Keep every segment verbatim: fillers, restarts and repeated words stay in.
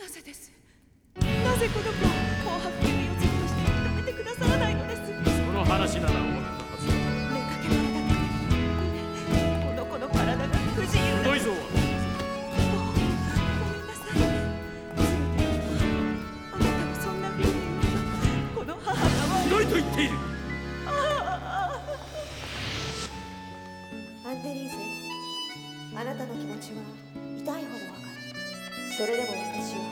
なぜです。なぜこの子を紅白組をずっとして認めてくださらないのです。 その話なら終わったはずだ。 出かけられた時この子の体が不自由だ。 ひどいぞ。 ごめんなさい。あなたもそんな風に言うとこの母がひどいと言っている。 アンデリーゼ、あなたの気持ちは痛いほどわかる。それでも私は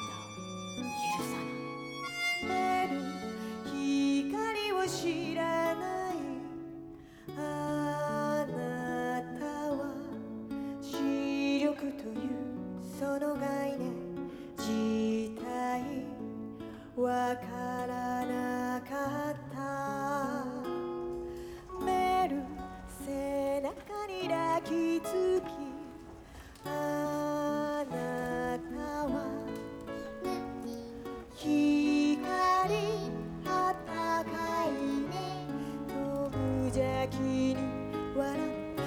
あなたを許さない。光を知らないあなたは視力というその概念自体わからなかった。メル背中に抱きつきあなたは光あったかいねと無邪気に笑った。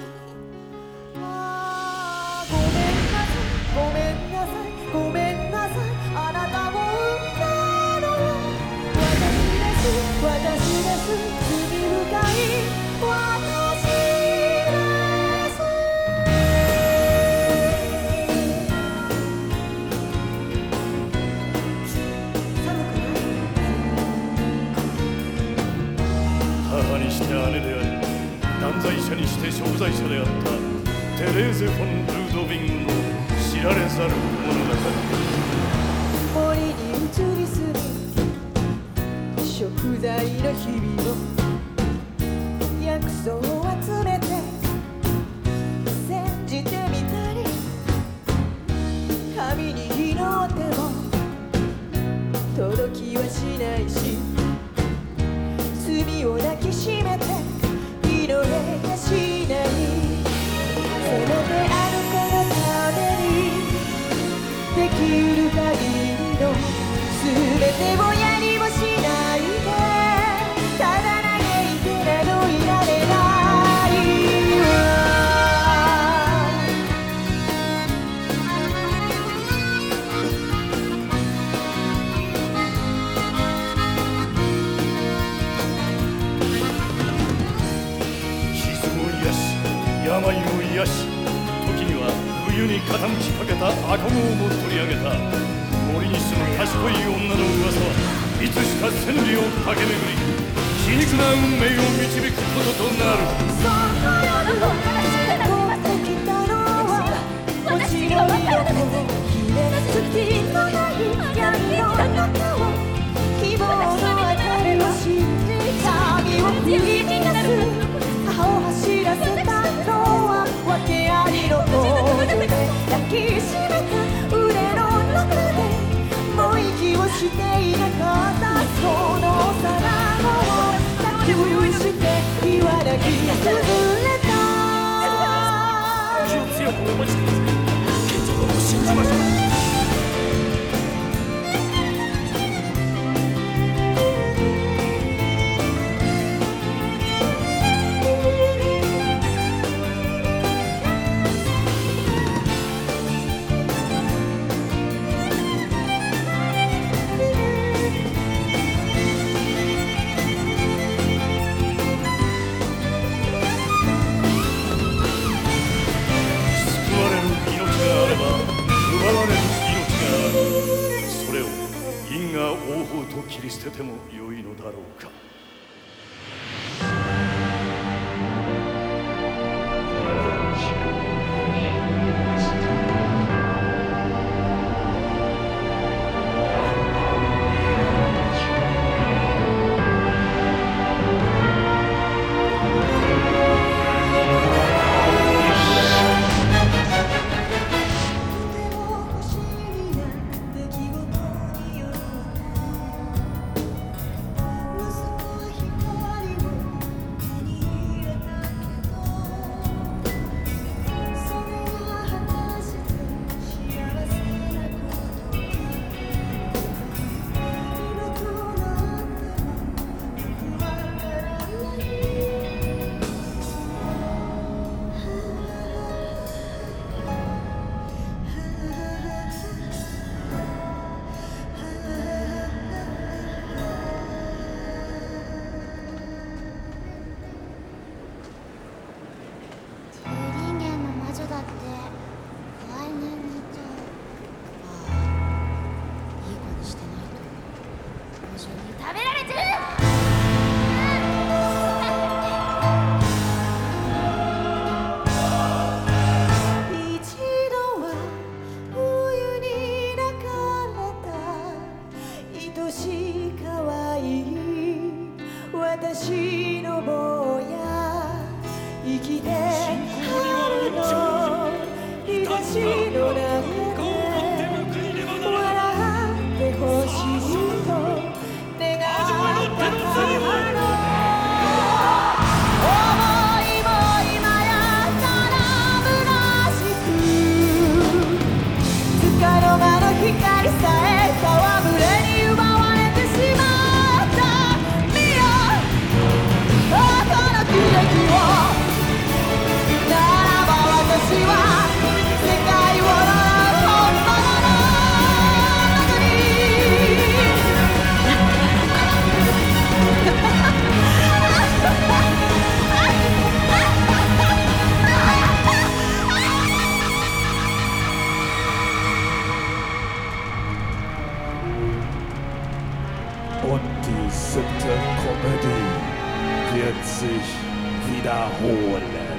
ああごめんなさいごめんなさいごめんなさいあなたを産んだのは私です私です罪深い私姉であり断罪者にして贖罪者であったテレーゼ・フォン・ルードヴィングの知られざる物語。 森に移り住み食材の日々を薬草を集めて煎じてみたり神に祈っても届きはしないし罪を抱きしめて祈れやしない。せめてあの子のためにできる限りの全てをやりもしないでただ嘆いてなどいられないわ。 病を癒し時には冬に傾きかけた赤子をも取り上げた森に住む賢い女の噂はいつしか千里を駆け巡り皮肉な運命を導くこととなる。 その夜の持ってきたのは私が分からなくてひれつきのない闇の中を希望の明かりを信じ旅を引き出す歯を走らせたのは訳ありの方で抱きしめた腕の中でもう息をしていなかったその皿を抱きして言わなき崩れた。 気を強くお待ちください。建築を信じましょう。王法と切り捨ててもよいのだろうか。 息 Und die siebte Komödie wird sich wiederholen.